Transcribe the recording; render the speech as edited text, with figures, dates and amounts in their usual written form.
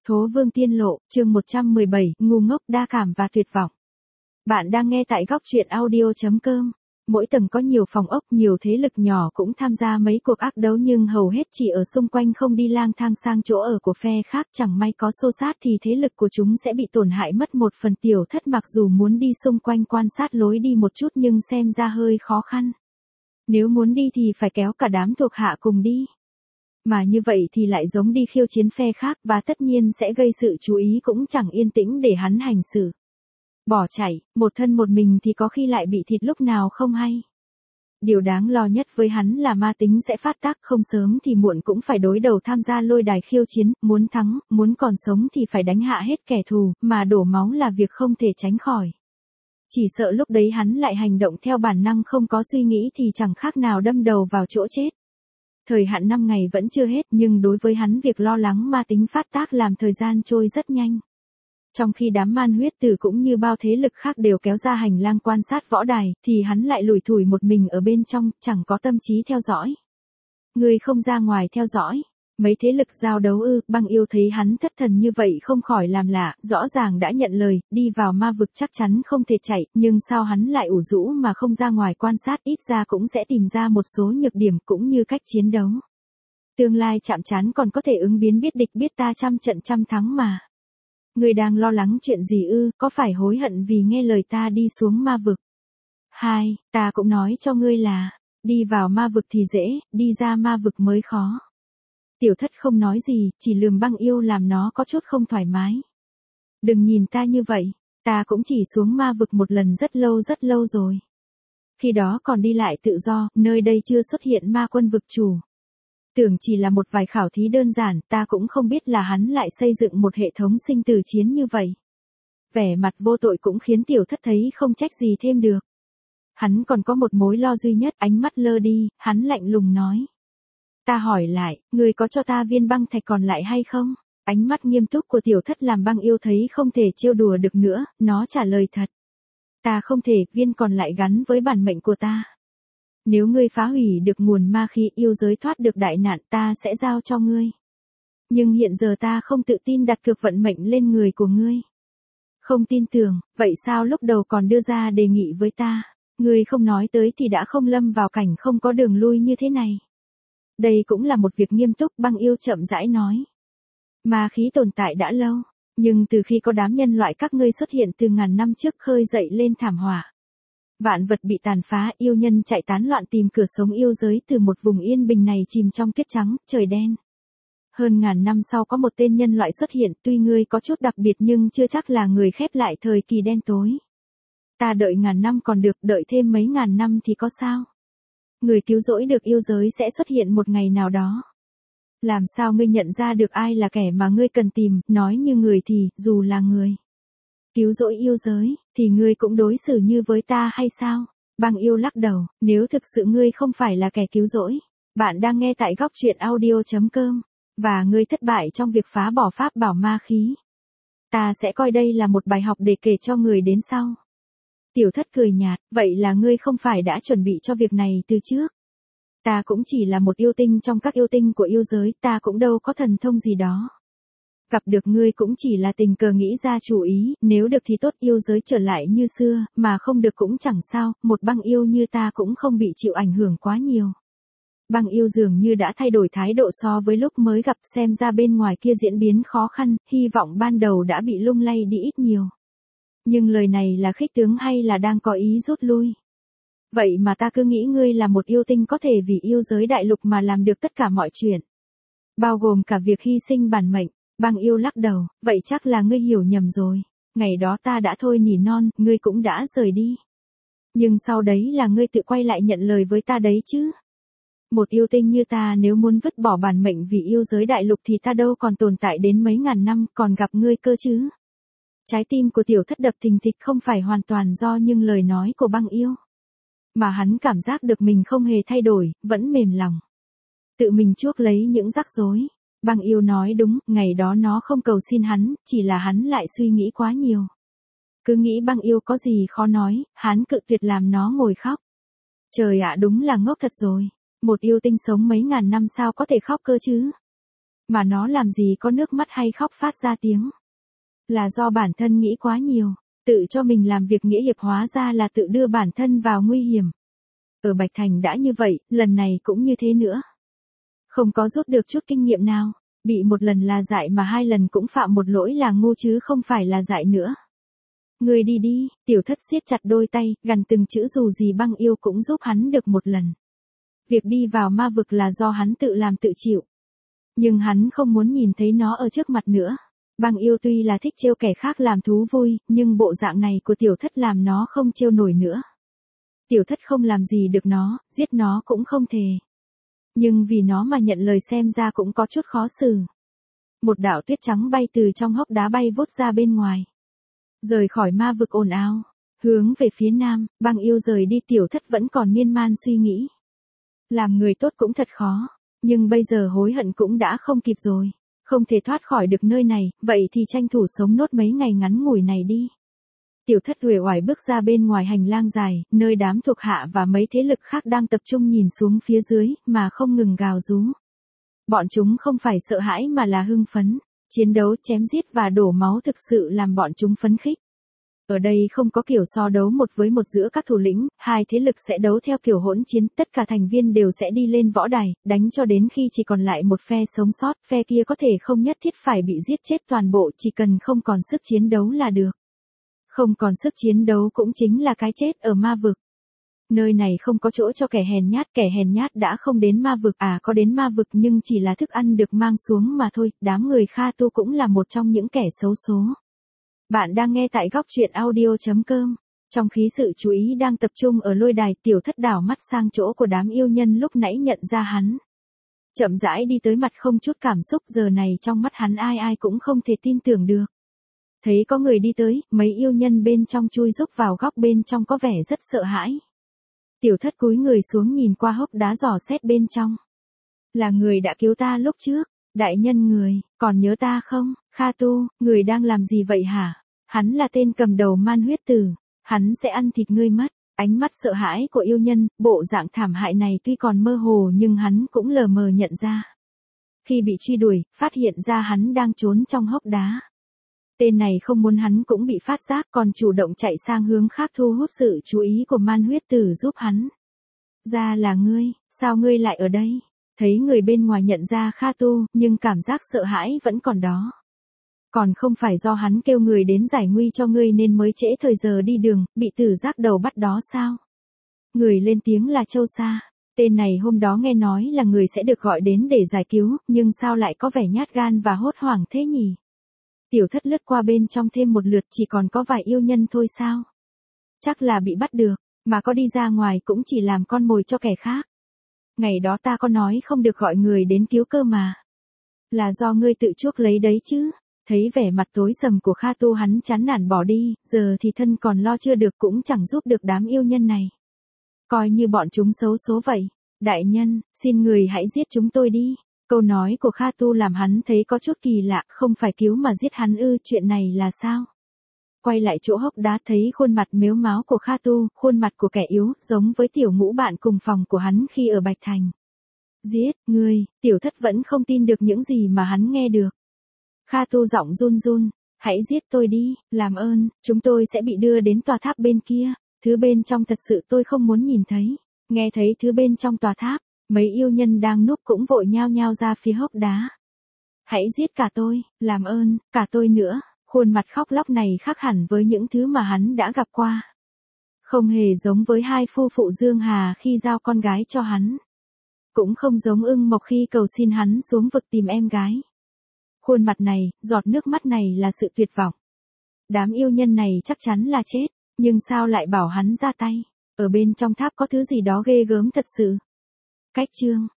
Thố Vương Tiên Lộ, chương 117, ngu ngốc đa cảm và tuyệt vọng. Bạn đang nghe tại góc truyện audio.com. Mỗi tầng có nhiều phòng ốc, nhiều thế lực nhỏ cũng tham gia mấy cuộc ác đấu nhưng hầu hết chỉ ở xung quanh, không đi lang thang sang chỗ ở của phe khác. Chẳng may có xô xát thì thế lực của chúng sẽ bị tổn hại mất một phần. Tiểu Thất mặc dù muốn đi xung quanh quan sát lối đi một chút nhưng xem ra hơi khó khăn. Nếu muốn đi thì phải kéo cả đám thuộc hạ cùng đi. Mà như vậy thì lại giống đi khiêu chiến phe khác và tất nhiên sẽ gây sự chú ý, cũng chẳng yên tĩnh để hắn hành xử. Bỏ chạy, một thân một mình thì có khi lại bị thịt lúc nào không hay. Điều đáng lo nhất với hắn là ma tính sẽ phát tác, không sớm thì muộn cũng phải đối đầu tham gia lôi đài khiêu chiến, muốn thắng, muốn còn sống thì phải đánh hạ hết kẻ thù, mà đổ máu là việc không thể tránh khỏi. Chỉ sợ lúc đấy hắn lại hành động theo bản năng, không có suy nghĩ thì chẳng khác nào đâm đầu vào chỗ chết. Thời hạn 5 ngày vẫn chưa hết nhưng đối với hắn việc lo lắng ma tính phát tác làm thời gian trôi rất nhanh. Trong khi đám man huyết tử cũng như bao thế lực khác đều kéo ra hành lang quan sát võ đài, thì hắn lại lủi thủi một mình ở bên trong, chẳng có tâm trí theo dõi. Người không ra ngoài theo dõi. Mấy thế lực giao đấu ư? Băng Yêu thấy hắn thất thần như vậy không khỏi làm lạ, rõ ràng đã nhận lời, đi vào ma vực chắc chắn không thể chạy, nhưng sao hắn lại ủ rũ mà không ra ngoài quan sát, ít ra cũng sẽ tìm ra một số nhược điểm cũng như cách chiến đấu. Tương lai chạm trán còn có thể ứng biến, biết địch biết ta, trăm trận trăm thắng mà. Người đang lo lắng chuyện gì ư? Có phải hối hận vì nghe lời ta đi xuống ma vực? Ta cũng nói cho ngươi là, đi vào ma vực thì dễ, đi ra ma vực mới khó. Tiểu Thất không nói gì, chỉ lườm Băng Yêu làm nó có chút không thoải mái. Đừng nhìn ta như vậy, ta cũng chỉ xuống ma vực một lần rất lâu rồi. Khi đó còn đi lại tự do, nơi đây chưa xuất hiện ma quân vực chủ. Tưởng chỉ là một vài khảo thí đơn giản, ta cũng không biết là hắn lại xây dựng một hệ thống sinh tử chiến như vậy. Vẻ mặt vô tội cũng khiến Tiểu Thất thấy không trách gì thêm được. Hắn còn có một mối lo duy nhất, ánh mắt lơ đi, hắn lạnh lùng nói. Ta hỏi lại, người có cho ta viên băng thạch còn lại hay không? Ánh mắt nghiêm túc của Tiểu Thất làm Băng Yêu thấy không thể trêu đùa được nữa, nó trả lời thật. Ta không thể, viên còn lại gắn với bản mệnh của ta. Nếu ngươi phá hủy được nguồn ma khí, yêu giới thoát được đại nạn, ta sẽ giao cho ngươi. Nhưng hiện giờ ta không tự tin đặt cược vận mệnh lên người của ngươi. Không tin tưởng, vậy sao lúc đầu còn đưa ra đề nghị với ta? Ngươi không nói tới thì đã không lâm vào cảnh không có đường lui như thế này. Đây cũng là một việc nghiêm túc, Băng Yêu chậm rãi nói. Ma khí tồn tại đã lâu, nhưng từ khi có đám nhân loại các ngươi xuất hiện từ ngàn năm trước khơi dậy lên thảm họa. Vạn vật bị tàn phá, yêu nhân chạy tán loạn tìm cửa sống, yêu giới từ một vùng yên bình này chìm trong tuyết trắng, trời đen. Hơn ngàn năm sau có một tên nhân loại xuất hiện, tuy ngươi có chút đặc biệt nhưng chưa chắc là người khép lại thời kỳ đen tối. Ta đợi ngàn năm còn được, đợi thêm mấy ngàn năm thì có sao? Người cứu rỗi được yêu giới sẽ xuất hiện một ngày nào đó. Làm sao ngươi nhận ra được ai là kẻ mà ngươi cần tìm? Nói như người thì, dù là người cứu rỗi yêu giới, thì ngươi cũng đối xử như với ta hay sao? Băng Yêu lắc đầu, nếu thực sự ngươi không phải là kẻ cứu rỗi. Bạn đang nghe tại góc truyện audio.com, và ngươi thất bại trong việc phá bỏ pháp bảo ma khí. Ta sẽ coi đây là một bài học để kể cho người đến sau. Tiểu Thất cười nhạt, vậy là ngươi không phải đã chuẩn bị cho việc này từ trước. Ta cũng chỉ là một yêu tinh trong các yêu tinh của yêu giới, ta cũng đâu có thần thông gì đó. Gặp được ngươi cũng chỉ là tình cờ nghĩ ra chủ ý, nếu được thì tốt, yêu giới trở lại như xưa, mà không được cũng chẳng sao, một Băng Yêu như ta cũng không bị chịu ảnh hưởng quá nhiều. Băng Yêu dường như đã thay đổi thái độ so với lúc mới gặp, xem ra bên ngoài kia diễn biến khó khăn, hy vọng ban đầu đã bị lung lay đi ít nhiều. Nhưng lời này là khích tướng hay là đang có ý rút lui? Vậy mà ta cứ nghĩ ngươi là một yêu tinh có thể vì yêu giới đại lục mà làm được tất cả mọi chuyện. Bao gồm cả việc hy sinh bản mệnh. Băng Yêu lắc đầu, vậy chắc là ngươi hiểu nhầm rồi. Ngày đó ta đã thôi nỉ non, ngươi cũng đã rời đi. Nhưng sau đấy là ngươi tự quay lại nhận lời với ta đấy chứ. Một yêu tinh như ta nếu muốn vứt bỏ bản mệnh vì yêu giới đại lục thì ta đâu còn tồn tại đến mấy ngàn năm, còn gặp ngươi cơ chứ. Trái tim của Tiểu Thất đập thình thịch, không phải hoàn toàn do những lời nói của Băng Yêu. Mà hắn cảm giác được mình không hề thay đổi, vẫn mềm lòng. Tự mình chuốc lấy những rắc rối. Băng Yêu nói đúng, ngày đó nó không cầu xin hắn, chỉ là hắn lại suy nghĩ quá nhiều. Cứ nghĩ Băng Yêu có gì khó nói, hắn cự tuyệt làm nó ngồi khóc. Trời ạ, đúng là ngốc thật rồi. Một yêu tinh sống mấy ngàn năm sao có thể khóc cơ chứ? Mà nó làm gì có nước mắt hay khóc phát ra tiếng. Là do bản thân nghĩ quá nhiều, tự cho mình làm việc nghĩa hiệp hóa ra là tự đưa bản thân vào nguy hiểm. Ở Bạch Thành đã như vậy, lần này cũng như thế nữa. Không có rút được chút kinh nghiệm nào, bị một lần là dại mà hai lần cũng phạm một lỗi là ngu chứ không phải là dại nữa. Người đi đi, Tiểu Thất siết chặt đôi tay, gằn từng chữ dù gì Băng Yêu cũng giúp hắn được một lần. Việc đi vào ma vực là do hắn tự làm tự chịu. Nhưng hắn không muốn nhìn thấy nó ở trước mặt nữa. Băng Yêu tuy là thích trêu kẻ khác làm thú vui, nhưng bộ dạng này của Tiểu Thất làm nó không trêu nổi nữa. Tiểu Thất không làm gì được nó, giết nó cũng không thề. Nhưng vì nó mà nhận lời xem ra cũng có chút khó xử. Một đạo tuyết trắng bay từ trong hốc đá bay vút ra bên ngoài. Rời khỏi ma vực ồn ào, hướng về phía nam, Băng Yêu rời đi. Tiểu Thất vẫn còn miên man suy nghĩ. Làm người tốt cũng thật khó, nhưng bây giờ hối hận cũng đã không kịp rồi. Không thể thoát khỏi được nơi này, vậy thì tranh thủ sống nốt mấy ngày ngắn ngủi này đi. Tiểu Thất uể oải bước ra bên ngoài hành lang dài, nơi đám thuộc hạ và mấy thế lực khác đang tập trung nhìn xuống phía dưới, mà không ngừng gào rú. Bọn chúng không phải sợ hãi mà là hưng phấn. Chiến đấu chém giết và đổ máu thực sự làm bọn chúng phấn khích. Ở đây không có kiểu so đấu một với một giữa các thủ lĩnh, hai thế lực sẽ đấu theo kiểu hỗn chiến, tất cả thành viên đều sẽ đi lên võ đài, đánh cho đến khi chỉ còn lại một phe sống sót, phe kia có thể không nhất thiết phải bị giết chết toàn bộ, chỉ cần không còn sức chiến đấu là được. Không còn sức chiến đấu cũng chính là cái chết ở ma vực. Nơi này không có chỗ cho kẻ hèn nhát đã không đến ma vực có đến ma vực nhưng chỉ là thức ăn được mang xuống mà thôi, đám người Kha Tu cũng là một trong những kẻ xấu số. Bạn đang nghe tại góc truyện audio.com. Trong khi sự chú ý đang tập trung ở lôi đài, Tiểu Thất đảo mắt sang chỗ của đám yêu nhân lúc nãy nhận ra hắn. Chậm rãi đi tới mặt không chút cảm xúc, giờ này trong mắt hắn ai cũng không thể tin tưởng được. Thấy có người đi tới, mấy yêu nhân bên trong chui rúc vào góc bên trong có vẻ rất sợ hãi. Tiểu Thất cúi người xuống nhìn qua hốc đá dò xét bên trong. Là người đã cứu ta lúc trước, đại nhân người, còn nhớ ta không? Kha Tu, người đang làm gì vậy hả? Hắn là tên cầm đầu Man Huyết Tử, hắn sẽ ăn thịt ngươi mất. Ánh mắt sợ hãi của yêu nhân, bộ dạng thảm hại này tuy còn mơ hồ nhưng hắn cũng lờ mờ nhận ra. Khi bị truy đuổi, phát hiện ra hắn đang trốn trong hốc đá. Tên này không muốn hắn cũng bị phát giác, còn chủ động chạy sang hướng khác thu hút sự chú ý của Man Huyết Tử giúp hắn. Ra là ngươi, sao ngươi lại ở đây? Thấy người bên ngoài nhận ra Kha Tu, nhưng cảm giác sợ hãi vẫn còn đó. Còn không phải do hắn kêu người đến giải nguy cho ngươi nên mới trễ thời giờ đi đường, bị tử giác đầu bắt đó sao? Người lên tiếng là Châu Sa. Tên này hôm đó nghe nói là người sẽ được gọi đến để giải cứu, nhưng sao lại có vẻ nhát gan và hốt hoảng thế nhỉ? Tiểu Thất lướt qua bên trong thêm một lượt, chỉ còn có vài yêu nhân thôi sao? Chắc là bị bắt được, mà có đi ra ngoài cũng chỉ làm con mồi cho kẻ khác. Ngày đó ta có nói không được gọi người đến cứu cơ mà. Là do ngươi tự chuốc lấy đấy chứ. Thấy vẻ mặt tối sầm của Kha Tu, hắn chán nản bỏ đi, giờ thì thân còn lo chưa được cũng chẳng giúp được đám yêu nhân này. Coi như bọn chúng xấu số vậy. Đại nhân, xin người hãy giết chúng tôi đi. Câu nói của Kha Tu làm hắn thấy có chút kỳ lạ, không phải cứu mà giết hắn ư, chuyện này là sao? Quay lại chỗ hốc đá thấy khuôn mặt mếu máo của Kha Tu, khuôn mặt của kẻ yếu, giống với Tiểu Ngũ bạn cùng phòng của hắn khi ở Bạch Thành. Giết, ngươi, Tiểu Thất vẫn không tin được những gì mà hắn nghe được. Kha Tu giọng run run, hãy giết tôi đi, làm ơn, chúng tôi sẽ bị đưa đến tòa tháp bên kia, thứ bên trong thật sự tôi không muốn nhìn thấy. Nghe thấy thứ bên trong tòa tháp, mấy yêu nhân đang núp cũng vội nhao nhao ra phía hốc đá. Hãy giết cả tôi, làm ơn, cả tôi nữa. Khuôn mặt khóc lóc này khác hẳn với những thứ mà hắn đã gặp qua. Không hề giống với hai phu phụ Dương Hà khi giao con gái cho hắn. Cũng không giống Ưng Mộc khi cầu xin hắn xuống vực tìm em gái. Khuôn mặt này, giọt nước mắt này là sự tuyệt vọng. Đám yêu nhân này chắc chắn là chết, nhưng sao lại bảo hắn ra tay? Ở bên trong tháp có thứ gì đó ghê gớm thật sự. Cách chương